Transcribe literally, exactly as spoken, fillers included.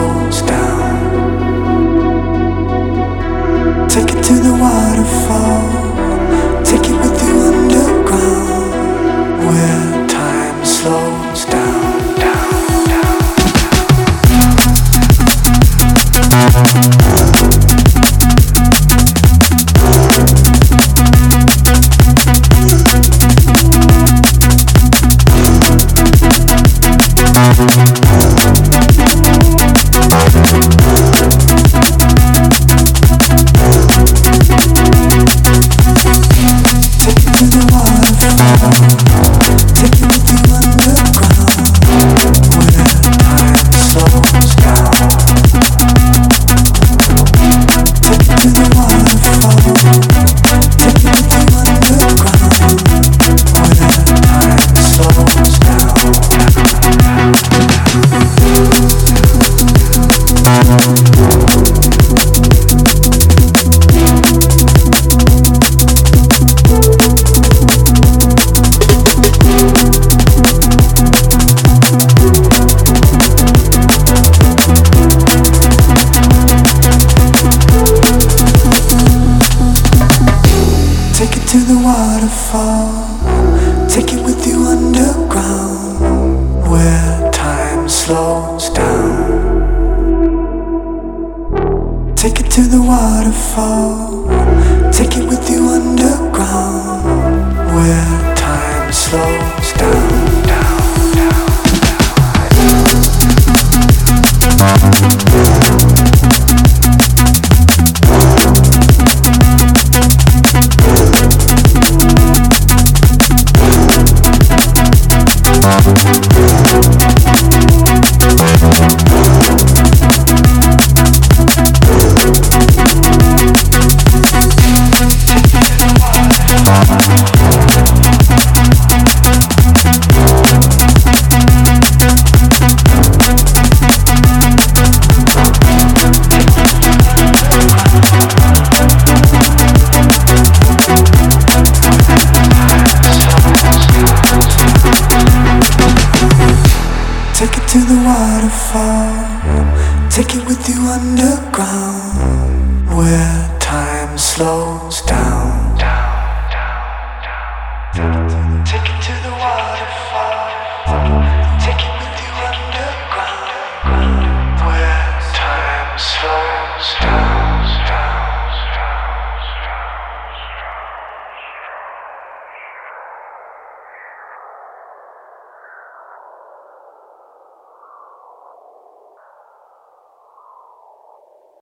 slows down. Take it to the waterfall. Take it with you underground, where time slows down, down, down, to the waterfall. Take it with you underground, where time slows down. Take it to the waterfall. Take it with you underground, where time slows down, down, down, take it to the waterfall. Take it with you underground, where time slows down. Take it to the waterfall.